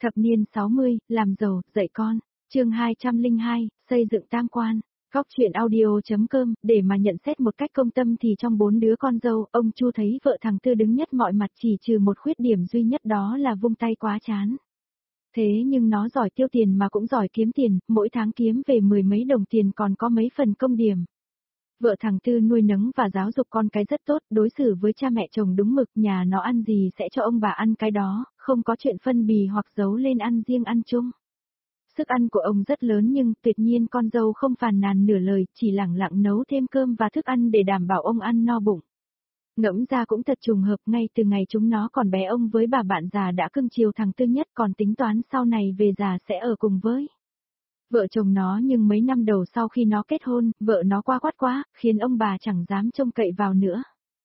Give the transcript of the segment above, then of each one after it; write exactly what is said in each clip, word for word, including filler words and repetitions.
Thập niên sáu mươi, làm giàu, dạy con. Chương hai trăm lẻ hai, xây dựng tam quan. Góc truyện audio.com, để mà nhận xét một cách công tâm thì trong bốn đứa con dâu, ông Chu thấy vợ thằng Tư đứng nhất mọi mặt, chỉ trừ một khuyết điểm duy nhất, đó là vung tay quá chán. Thế nhưng nó giỏi tiêu tiền mà cũng giỏi kiếm tiền, mỗi tháng kiếm về mười mấy đồng tiền, còn có mấy phần công điểm. Vợ thằng Tư nuôi nấng và giáo dục con cái rất tốt, đối xử với cha mẹ chồng đúng mực, nhà nó ăn gì sẽ cho ông bà ăn cái đó, không có chuyện phân bì hoặc giấu lên ăn riêng ăn chung. Sức ăn của ông rất lớn nhưng tuyệt nhiên con dâu không phàn nàn nửa lời, chỉ lẳng lặng nấu thêm cơm và thức ăn để đảm bảo ông ăn no bụng. Ngẫm ra cũng thật trùng hợp, ngay từ ngày chúng nó còn bé ông với bà bạn già đã cưng chiều thằng Tư nhất, còn tính toán sau này về già sẽ ở cùng với vợ chồng nó. Nhưng mấy năm đầu sau khi nó kết hôn, vợ nó qua quát quá, khiến ông bà chẳng dám trông cậy vào nữa.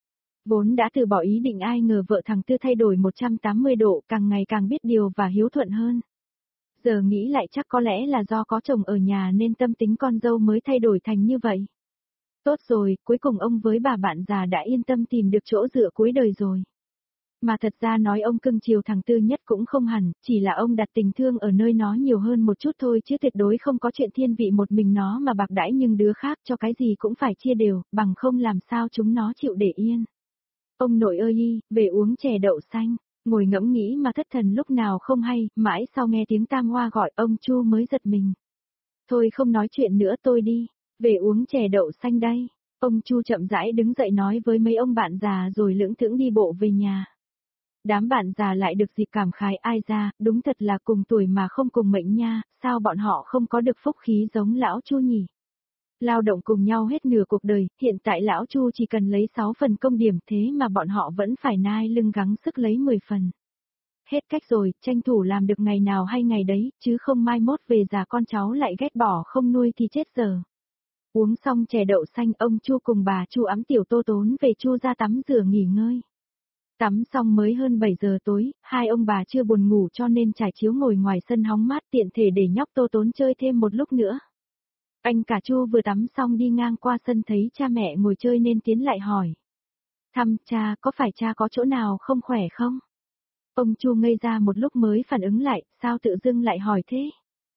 Vốn đã từ bỏ ý định, ai ngờ vợ thằng Tư thay đổi một trăm tám mươi độ, càng ngày càng biết điều và hiếu thuận hơn. Giờ nghĩ lại chắc có lẽ là do có chồng ở nhà nên tâm tính con dâu mới thay đổi thành như vậy. Tốt rồi, cuối cùng ông với bà bạn già đã yên tâm tìm được chỗ dựa cuối đời rồi. Mà thật ra nói ông cưng chiều thằng Tư nhất cũng không hẳn, chỉ là ông đặt tình thương ở nơi nó nhiều hơn một chút thôi, chứ tuyệt đối không có chuyện thiên vị một mình nó mà bạc đãi, nhưng đứa khác cho cái gì cũng phải chia đều, bằng không làm sao chúng nó chịu để yên. Ông nội ơi, về uống chè đậu xanh. Ngồi ngẫm nghĩ mà thất thần lúc nào không hay, mãi sau nghe tiếng Tam Hoa gọi, ông Chu mới giật mình. Thôi không nói chuyện nữa, tôi đi, về uống chè đậu xanh đây. Ông Chu chậm rãi đứng dậy nói với mấy ông bạn già rồi lững thững đi bộ về nhà. Đám bạn già lại được dịp cảm khái, ai ra, đúng thật là cùng tuổi mà không cùng mệnh nha, sao bọn họ không có được phúc khí giống lão Chu nhỉ? Lao động cùng nhau hết nửa cuộc đời, hiện tại lão Chu chỉ cần lấy sáu phần công điểm, thế mà bọn họ vẫn phải nai lưng gắng sức lấy mười phần. Hết cách rồi, tranh thủ làm được ngày nào hay ngày đấy, chứ không mai mốt về già con cháu lại ghét bỏ không nuôi thì chết giờ. Uống xong chè đậu xanh, ông Chu cùng bà Chu ẵm tiểu Tô Tốn về Chu ra tắm rửa nghỉ ngơi. Tắm xong mới hơn bảy giờ tối, hai ông bà chưa buồn ngủ cho nên trải chiếu ngồi ngoài sân hóng mát, tiện thể để nhóc Tô Tốn chơi thêm một lúc nữa. Anh cả Chu vừa tắm xong đi ngang qua sân thấy cha mẹ ngồi chơi nên tiến lại hỏi. Thăm cha, có phải cha có chỗ nào không khỏe không? Ông Chu ngây ra một lúc mới phản ứng lại, sao tự dưng lại hỏi thế?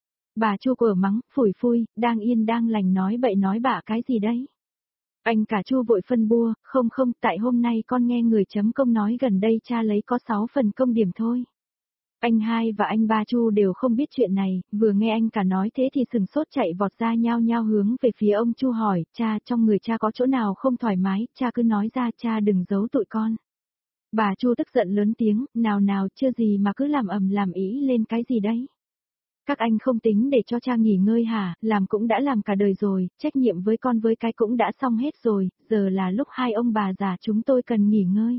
Bà Chu quở mắng, phủi phui, đang yên đang lành nói bậy nói bạ cái gì đấy? Anh cả Chu vội phân bua, không không, tại hôm nay con nghe người chấm công nói gần đây cha lấy có sáu phần công điểm thôi. Anh hai và anh ba Chu đều không biết chuyện này, vừa nghe anh cả nói thế thì sừng sốt chạy vọt ra nhao nhao hướng về phía ông Chu hỏi, cha, trong người cha có chỗ nào không thoải mái, cha cứ nói ra, cha đừng giấu tụi con. Bà Chu tức giận lớn tiếng, nào nào, chưa gì mà cứ làm ầm làm ý lên cái gì đấy. Các anh không tính để cho cha nghỉ ngơi hả, làm cũng đã làm cả đời rồi, trách nhiệm với con với cái cũng đã xong hết rồi, giờ là lúc hai ông bà già chúng tôi cần nghỉ ngơi.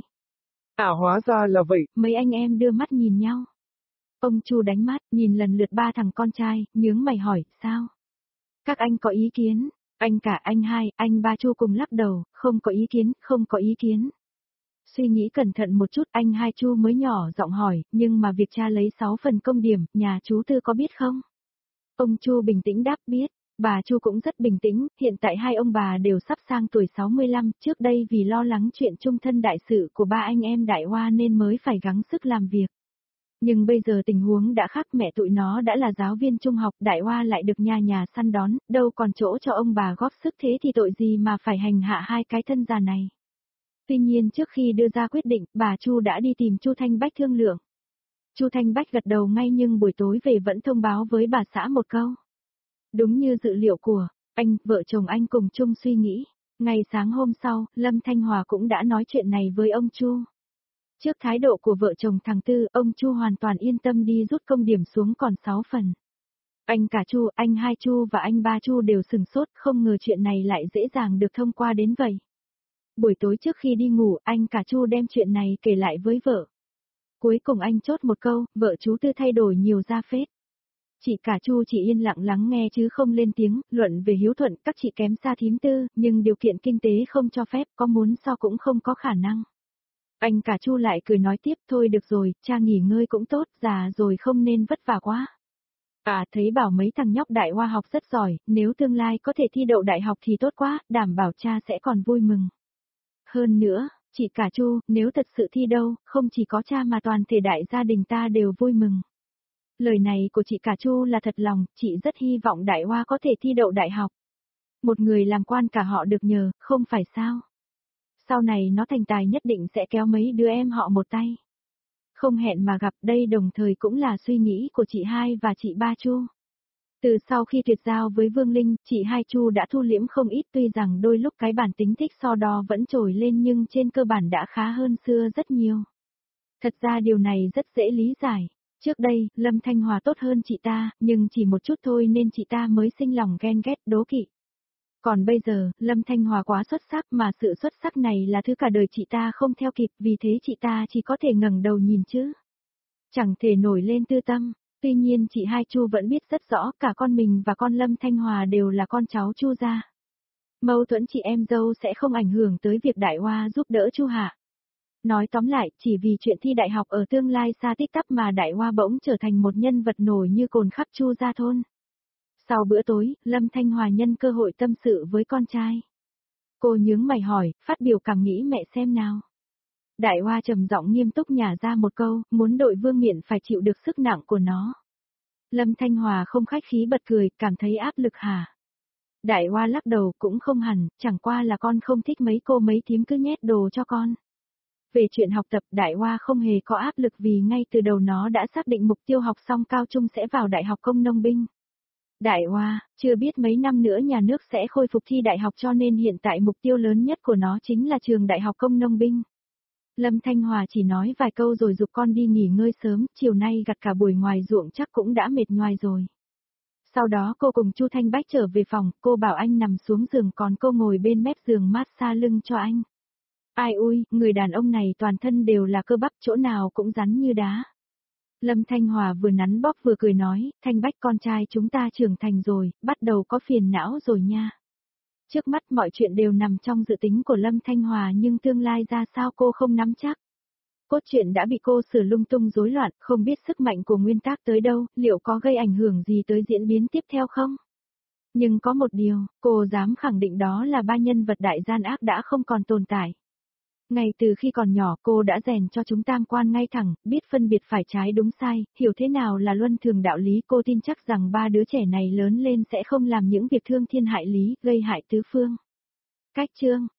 À hóa ra là vậy. Mấy anh em đưa mắt nhìn nhau. Ông Chu đánh mắt, nhìn lần lượt ba thằng con trai, nhướng mày hỏi, sao? Các anh có ý kiến? Anh cả, anh hai, anh ba Chu cùng lắc đầu, không có ý kiến, không có ý kiến. Suy nghĩ cẩn thận một chút, anh hai Chu mới nhỏ giọng hỏi, nhưng mà việc cha lấy sáu phần công điểm, nhà chú Tư có biết không? Ông Chu bình tĩnh đáp biết, bà Chu cũng rất bình tĩnh, hiện tại hai ông bà đều sắp sang tuổi sáu mươi lăm, trước đây vì lo lắng chuyện chung thân đại sự của ba anh em Đại Hoa nên mới phải gắng sức làm việc. Nhưng bây giờ tình huống đã khác, mẹ tụi nó đã là giáo viên trung học, Đại Hoa lại được nhà nhà săn đón, đâu còn chỗ cho ông bà góp sức, thế thì tội gì mà phải hành hạ hai cái thân già này. Tuy nhiên trước khi đưa ra quyết định, bà Chu đã đi tìm Chu Thanh Bách thương lượng. Chu Thanh Bách gật đầu ngay nhưng buổi tối về vẫn thông báo với bà xã một câu. Đúng như dự liệu của anh, vợ chồng anh cùng chung suy nghĩ. Ngày sáng hôm sau, Lâm Thanh Hòa cũng đã nói chuyện này với ông Chu. Trước thái độ của vợ chồng thằng Tư, ông Chu hoàn toàn yên tâm đi rút công điểm xuống còn sáu phần. Anh cả Chu, anh hai Chu và anh ba Chu đều sừng sốt, không ngờ chuyện này lại dễ dàng được thông qua đến vậy. Buổi tối trước khi đi ngủ, anh cả Chu đem chuyện này kể lại với vợ. Cuối cùng anh chốt một câu, vợ chú Tư thay đổi nhiều ra phết. Chị cả Chu chỉ yên lặng lắng nghe chứ không lên tiếng, luận về hiếu thuận, các chị kém xa thím Tư, nhưng điều kiện kinh tế không cho phép, có muốn so cũng không có khả năng. Anh cả Chu lại cười nói tiếp, thôi được rồi, cha nghỉ ngơi cũng tốt, già rồi không nên vất vả quá. À, thấy bảo mấy thằng nhóc Đại Hoa học rất giỏi, nếu tương lai có thể thi đậu đại học thì tốt quá, đảm bảo cha sẽ còn vui mừng. Hơn nữa, chị cả Chu, nếu thật sự thi đâu, không chỉ có cha mà toàn thể đại gia đình ta đều vui mừng. Lời này của chị cả Chu là thật lòng, chị rất hy vọng Đại Hoa có thể thi đậu đại học. Một người làm quan cả họ được nhờ, không phải sao? Sau này nó thành tài nhất định sẽ kéo mấy đứa em họ một tay. Không hẹn mà gặp, đây đồng thời cũng là suy nghĩ của chị hai và chị ba Chu. Từ sau khi tuyệt giao với Vương Linh, chị hai Chu đã thu liễm không ít, tuy rằng đôi lúc cái bản tính thích so đo vẫn trồi lên nhưng trên cơ bản đã khá hơn xưa rất nhiều. Thật ra điều này rất dễ lý giải. Trước đây, Lâm Thanh Hòa tốt hơn chị ta, nhưng chỉ một chút thôi nên chị ta mới sinh lòng ghen ghét đố kỵ. Còn bây giờ, Lâm Thanh Hòa quá xuất sắc mà sự xuất sắc này là thứ cả đời chị ta không theo kịp, vì thế chị ta chỉ có thể ngẩng đầu nhìn chứ. Chẳng thể nổi lên tư tâm. Tuy nhiên chị hai Chu vẫn biết rất rõ cả con mình và con Lâm Thanh Hòa đều là con cháu Chu gia. Mâu thuẫn chị em dâu sẽ không ảnh hưởng tới việc Đại Hoa giúp đỡ Chu Hạ. Nói tóm lại, chỉ vì chuyện thi đại học ở tương lai xa tích tắp mà Đại Hoa bỗng trở thành một nhân vật nổi như cồn khắp Chu gia thôn. Sau bữa tối, Lâm Thanh Hòa nhân cơ hội tâm sự với con trai. Cô nhướng mày hỏi, phát biểu cảm nghĩ mẹ xem nào. Đại Hoa trầm giọng nghiêm túc nhả ra một câu, muốn đội vương miện phải chịu được sức nặng của nó. Lâm Thanh Hòa không khách khí bật cười, cảm thấy áp lực hả? Đại Hoa lắc đầu, cũng không hẳn, chẳng qua là con không thích mấy cô mấy thím cứ nhét đồ cho con. Về chuyện học tập, Đại Hoa không hề có áp lực vì ngay từ đầu nó đã xác định mục tiêu học xong cao trung sẽ vào Đại học Công nông binh. Đại Hoa, chưa biết mấy năm nữa nhà nước sẽ khôi phục thi đại học cho nên hiện tại mục tiêu lớn nhất của nó chính là trường Đại học Công nông binh. Lâm Thanh Hòa chỉ nói vài câu rồi giục con đi nghỉ ngơi sớm, chiều nay gặt cả buổi ngoài ruộng chắc cũng đã mệt nhoài rồi. Sau đó cô cùng Chu Thanh Bách trở về phòng, cô bảo anh nằm xuống giường còn cô ngồi bên mép giường massage lưng cho anh. Ai ui, người đàn ông này toàn thân đều là cơ bắp, chỗ nào cũng rắn như đá. Lâm Thanh Hòa vừa nắn bóp vừa cười nói, Thanh Bách con trai chúng ta trưởng thành rồi, bắt đầu có phiền não rồi nha. Trước mắt mọi chuyện đều nằm trong dự tính của Lâm Thanh Hòa nhưng tương lai ra sao cô không nắm chắc. Cốt truyện đã bị cô sửa lung tung rối loạn, không biết sức mạnh của nguyên tác tới đâu, liệu có gây ảnh hưởng gì tới diễn biến tiếp theo không? Nhưng có một điều, cô dám khẳng định đó là ba nhân vật đại gian ác đã không còn tồn tại. Ngay từ khi còn nhỏ cô đã rèn cho chúng tam quan ngay thẳng, biết phân biệt phải trái đúng sai, hiểu thế nào là luân thường đạo lý. Cô tin chắc rằng ba đứa trẻ này lớn lên sẽ không làm những việc thương thiên hại lý, gây hại tứ phương. Cách chương